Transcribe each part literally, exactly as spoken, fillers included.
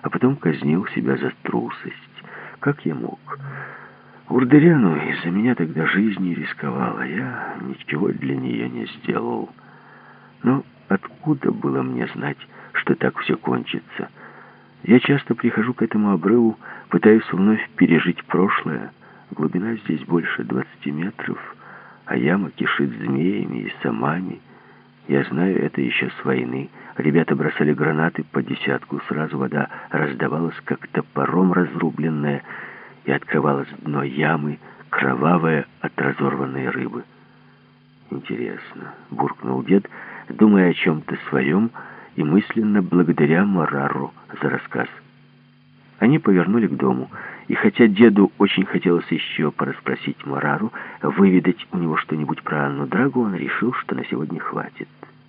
а потом казнил себя за трусость. Как я мог? Урдыряну из-за меня тогда жизнью рисковала. Я ничего для нее не сделал. Но откуда было мне знать, что так все кончится? Я часто прихожу к этому обрыву, пытаюсь вновь пережить прошлое. Глубина здесь больше двадцати метров, а яма кишит змеями и самами. Я знаю это еще с войны. Ребята бросали гранаты по десятку. Сразу вода раздавалась, как топором разрубленная, и открывалось дно ямы, кровавое от разорванной рыбы. «Интересно», — буркнул дед, думая о чем-то своем и мысленно благодаря Марару за рассказ. Они повернули к дому, и хотя деду очень хотелось еще порасспросить Марару, выведать у него что-нибудь про Анну Драгу, он решил, что на сегодня хватит.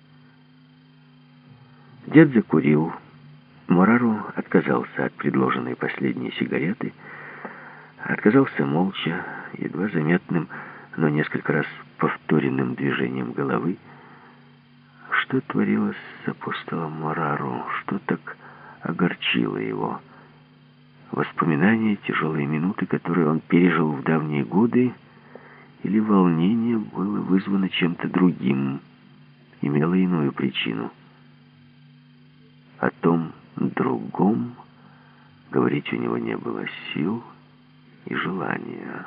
Дед закурил. Марару отказался от предложенной последней сигареты, отказался молча, едва заметным, но несколько раз повторенным движением головы. Что творилось с апостолом Марару? Что так огорчило его? Воспоминания, тяжелые минуты, которые он пережил в давние годы, или волнение было вызвано чем-то другим, имело иную причину? О том другом говорить у него не было сил и желания.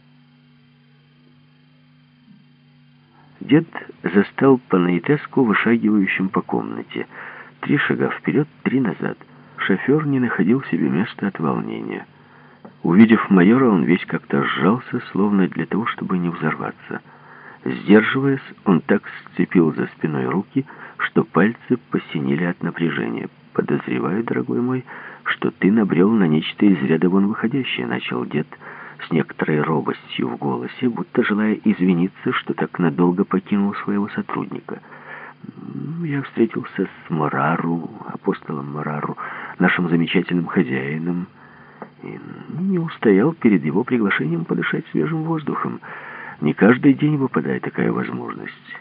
Дед застал Панаитеску вышагивающим по комнате. Три шага вперед, три назад. Шофер не находил себе места от волнения. Увидев майора, он весь как-то сжался, словно для того, чтобы не взорваться. Сдерживаясь, он так сцепил за спиной руки, что пальцы посинели от напряжения. «Подозреваю, дорогой мой, что ты набрел на нечто из ряда вон выходящее», — начал дед с некоторой робостью в голосе, будто желая извиниться, что так надолго покинул своего сотрудника. «Я встретился с Марару, апостолом Марару, нашим замечательным хозяином, и не устоял перед его приглашением подышать свежим воздухом. Не каждый день выпадает такая возможность.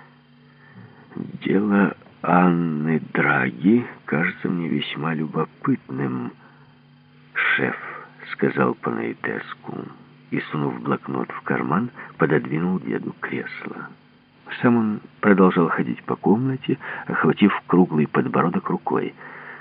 Дело Анны Драги кажется мне весьма любопытным, шеф», — сказал Панаитеску, и, сунув блокнот в карман, пододвинул деду кресло. Сам он продолжал ходить по комнате, охватив круглый подбородок рукой.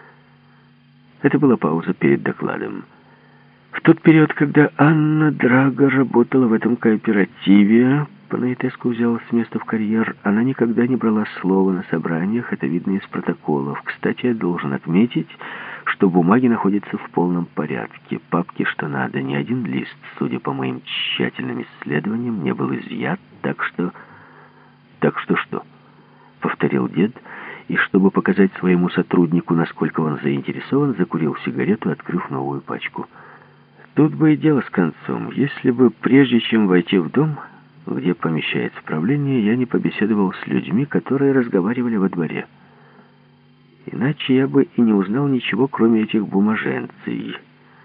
Это была пауза перед докладом. В тот период, когда Анна Драга работала в этом кооперативе, Панаитеску взяла с места в карьер, она никогда не брала слова на собраниях, это видно из протоколов. Кстати, я должен отметить, что бумаги находятся в полном порядке. Папки что надо, ни один лист, судя по моим тщательным исследованиям, не был изъят, так что... «Так что что?» — повторил дед, и, чтобы показать своему сотруднику, насколько он заинтересован, закурил сигарету, открыв новую пачку. «Тут бы и дело с концом. Если бы, прежде чем войти в дом, где помещается правление, я не побеседовал с людьми, которые разговаривали во дворе. Иначе я бы и не узнал ничего, кроме этих бумаженций.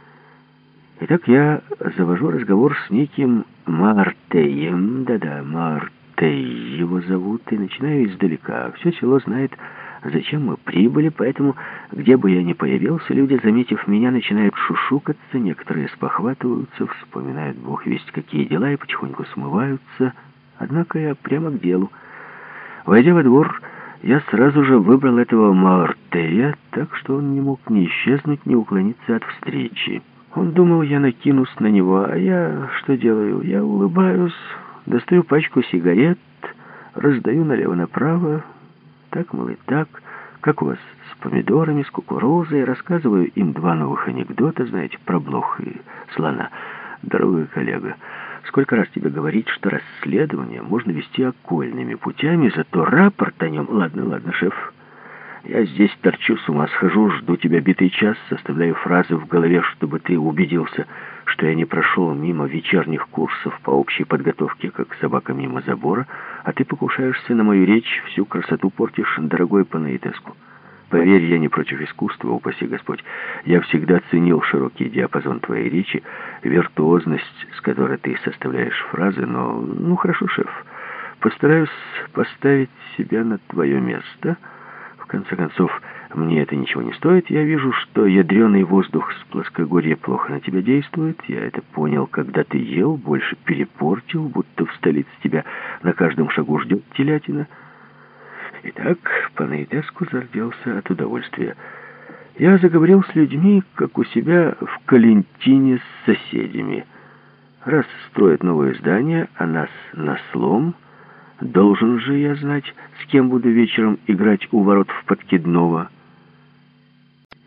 Итак, я завожу разговор с неким Мартеем, да-да, Мартеем, его зовут, и начинаю издалека. Все село знает, зачем мы прибыли, поэтому, где бы я ни появился, люди, заметив меня, начинают шушукаться, некоторые спохватываются, вспоминают бог весть какие дела и потихоньку смываются. Однако я прямо к делу. Войдя во двор, я сразу же выбрал этого Мартея, так что он не мог ни исчезнуть, ни уклониться от встречи. Он думал, я накинусь на него, а я что делаю? Я улыбаюсь, достаю пачку сигарет, раздаю налево-направо, так, мол, и так, как у вас с помидорами, с кукурузой, рассказываю им два новых анекдота, знаете, про блох и слона. Дорогой коллега, сколько раз тебе говорить, что расследование можно вести окольными путями, зато рапорт о нем... Ладно, ладно, шеф, я здесь торчу, с ума схожу, жду тебя битый час, составляю фразы в голове, чтобы ты убедился, что я не прошел мимо вечерних курсов по общей подготовке, как собака мимо забора, а ты покушаешься на мою речь, всю красоту портишь, дорогой Панаитеску. Поверь, я не против искусства, упаси Господь. Я всегда ценил широкий диапазон твоей речи, виртуозность, с которой ты составляешь фразы, но... Ну, хорошо, шеф, постараюсь поставить себя на твое место. В конце концов, Мне это ничего не стоит. Я вижу, что ядреный воздух с плоскогорья плохо на тебя действует. Я это понял, когда ты ел, больше перепортил, будто в столице тебя на каждом шагу ждет телятина. Итак, Панаитеску зарделся от удовольствия. Я заговорил с людьми, как у себя в Калентине с соседями. Раз строят новое здание, а нас на слом, должен же я знать, с кем буду вечером играть у ворот в Подкидного.